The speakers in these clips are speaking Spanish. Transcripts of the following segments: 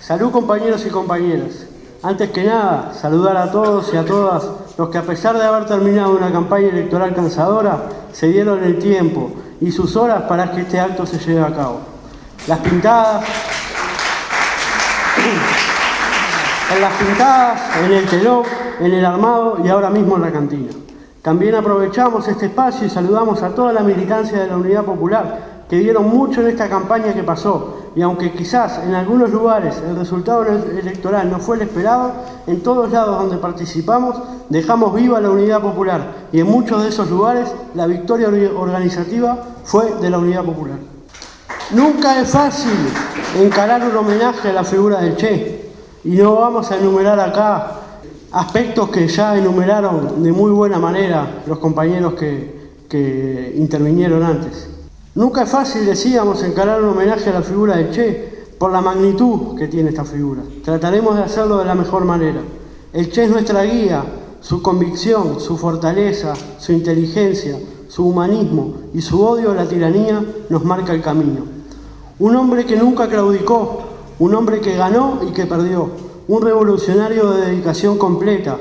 Salud, compañeros y compañeras. Antes que nada, saludar a todos y a todas los que, a pesar de haber terminado una campaña electoral cansadora, se dieron el tiempo y sus horas para que este acto se lleve a cabo. Las pintadas, en el telón, en el armado y ahora mismo en la cantina. También aprovechamos este espacio y saludamos a toda la militancia de la Unidad Popular, que dieron mucho en esta campaña que pasó, y aunque quizás en algunos lugares el resultado electoral no fue el esperado, en todos lados donde participamos dejamos viva la Unidad Popular, y en muchos de esos lugares la victoria organizativa fue de la Unidad Popular. Nunca es fácil encarar un homenaje a la figura del Che, y no vamos a enumerar acá aspectos que ya enumeraron de muy buena manera los compañeros que intervinieron antes. Nunca es fácil, decíamos, encarar un homenaje a la figura del Che por la magnitud que tiene esta figura. Trataremos de hacerlo de la mejor manera. El Che es nuestra guía, su convicción, su fortaleza, su inteligencia, su humanismo y su odio a la tiranía nos marca el camino. Un hombre que nunca claudicó, un hombre que ganó y que perdió, un revolucionario de dedicación completa,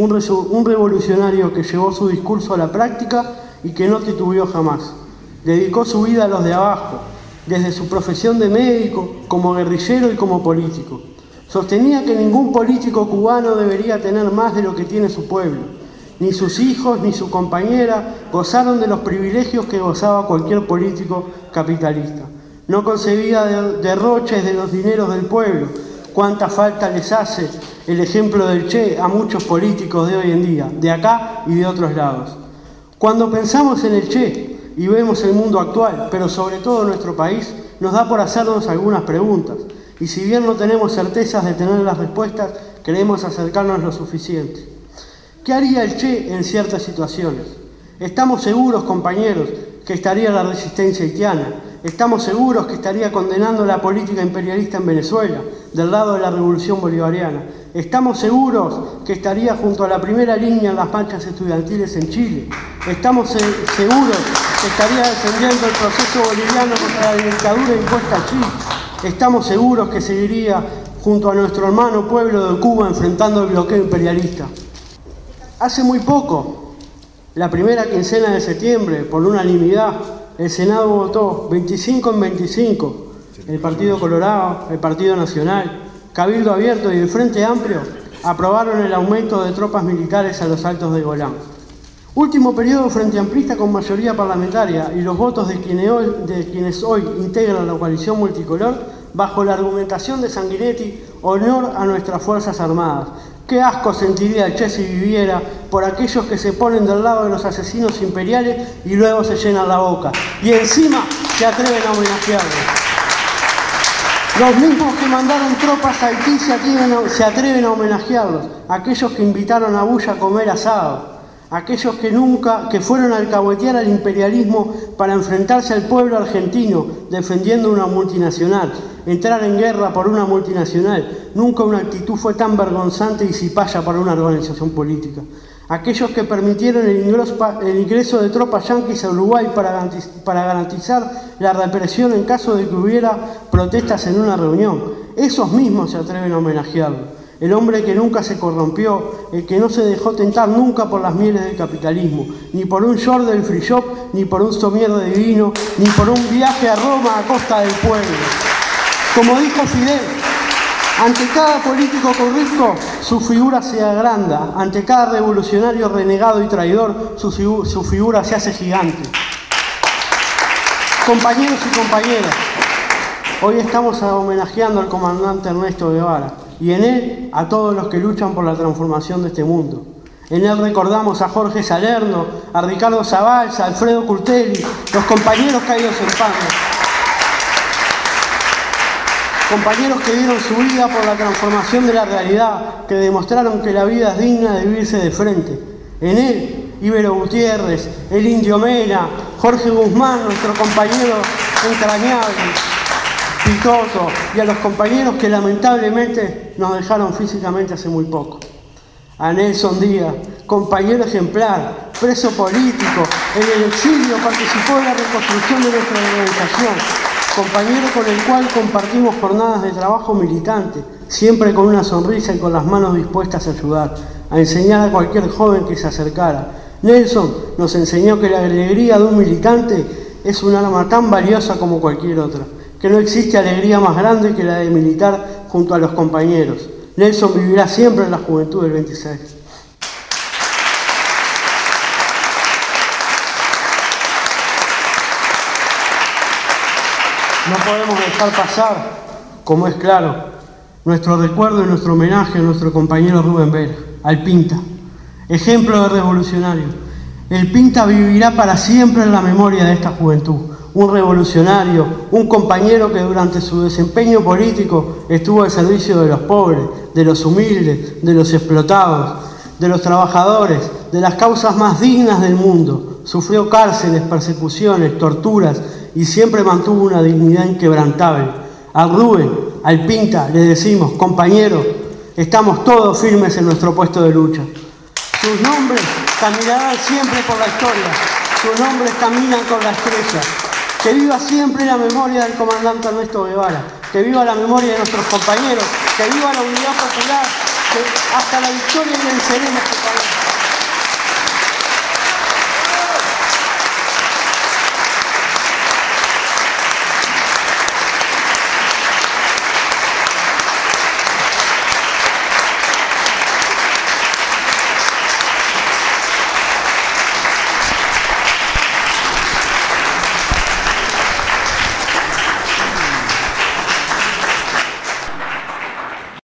un revolucionario que llevó su discurso a la práctica y que no titubeó jamás. Dedicó su vida a los de abajo, desde su profesión de médico, como guerrillero y como político. Sostenía que ningún político cubano debería tener más de lo que tiene su pueblo. Ni sus hijos ni su compañera gozaron de los privilegios que gozaba cualquier político capitalista. No concebía derroches de los dineros del pueblo. Cuánta falta les hace el ejemplo del Che a muchos políticos de hoy en día, de acá y de otros lados. Cuando pensamos en el Che y vemos el mundo actual, pero sobre todo nuestro país, nos da por hacernos algunas preguntas. Y si bien no tenemos certezas de tener las respuestas, queremos acercarnos lo suficiente. ¿Qué haría el Che en ciertas situaciones? Estamos seguros, compañeros, que estaría la resistencia haitiana. Estamos seguros que estaría condenando la política imperialista en Venezuela, del lado de la revolución bolivariana. Estamos seguros que estaría junto a la primera línea en las marchas estudiantiles en Chile. Estamos seguros que estaría defendiendo el proceso boliviano contra la dictadura impuesta a Chile. Estamos seguros que seguiría junto a nuestro hermano pueblo de Cuba enfrentando el bloqueo imperialista. Hace muy poco, la primera quincena de septiembre, por unanimidad, el Senado votó 25 en 25, el Partido Colorado, el Partido Nacional, Cabildo Abierto y el Frente Amplio aprobaron el aumento de tropas militares a los Altos de Golán. Último periodo frente amplista con mayoría parlamentaria y los votos de quienes hoy integran la coalición multicolor, bajo la argumentación de Sanguinetti, honor a nuestras Fuerzas Armadas. Qué asco sentiría el Che si viviera por aquellos que se ponen del lado de los asesinos imperiales y luego se llenan la boca. Y encima se atreven a homenajearlos. Los mismos que mandaron tropas a Haití se atreven a homenajearlos. Aquellos que invitaron a Bush a comer asado. Aquellos que fueron a alcahuetear al imperialismo para enfrentarse al pueblo argentino defendiendo una multinacional. Entrar en guerra por una multinacional. Nunca una actitud fue tan vergonzante y cipaya para una organización política. Aquellos que permitieron el ingreso de tropas yanquis a Uruguay para garantizar la represión en caso de que hubiera protestas en una reunión. Esos mismos se atreven a homenajearlo. El hombre que nunca se corrompió, el que no se dejó tentar nunca por las mieles del capitalismo, ni por un short del free shop, ni por un somier de vino, ni por un viaje a Roma a costa del pueblo. Como dijo Fidel, ante cada político corrupto, su figura se agranda. Ante cada revolucionario renegado y traidor, su figura se hace gigante. Compañeros y compañeras, hoy estamos homenajeando al comandante Ernesto Guevara y en él a todos los que luchan por la transformación de este mundo. En él recordamos a Jorge Salerno, a Ricardo Zabalza, a Alfredo Curtelli, los compañeros caídos en Pando. Compañeros que dieron su vida por la transformación de la realidad, que demostraron que la vida es digna de vivirse de frente. En él, Ibero Gutiérrez, el Indio Mena, Jorge Guzmán, nuestro compañero entrañable, Pitoto, y a los compañeros que lamentablemente nos dejaron físicamente hace muy poco. A Nelson Díaz, compañero ejemplar, preso político, en el exilio participó en la reconstrucción de nuestra organización. compañero con el cual compartimos jornadas de trabajo militante, siempre con una sonrisa y con las manos dispuestas a ayudar, a enseñar a cualquier joven que se acercara. Nelson nos enseñó que la alegría de un militante es un arma tan valiosa como cualquier otra, que no existe alegría más grande que la de militar junto a los compañeros. Nelson vivirá siempre en la juventud del 26. No podemos dejar pasar, como es claro, nuestro recuerdo y nuestro homenaje a nuestro compañero Rubén Vera, al Pinta, ejemplo de revolucionario. El Pinta vivirá para siempre en la memoria de esta juventud. Un revolucionario, un compañero que durante su desempeño político estuvo al servicio de los pobres, de los humildes, de los explotados, de los trabajadores, de las causas más dignas del mundo. Sufrió cárceles, persecuciones, torturas y siempre mantuvo una dignidad inquebrantable. A Rubén, al Pinta, le decimos, compañero, estamos todos firmes en nuestro puesto de lucha. Sus nombres caminarán siempre por la historia, sus nombres caminan con la estrella. Que viva siempre la memoria del comandante Ernesto Guevara, que viva la memoria de nuestros compañeros, que viva la unidad popular, que hasta la victoria venceremos este país.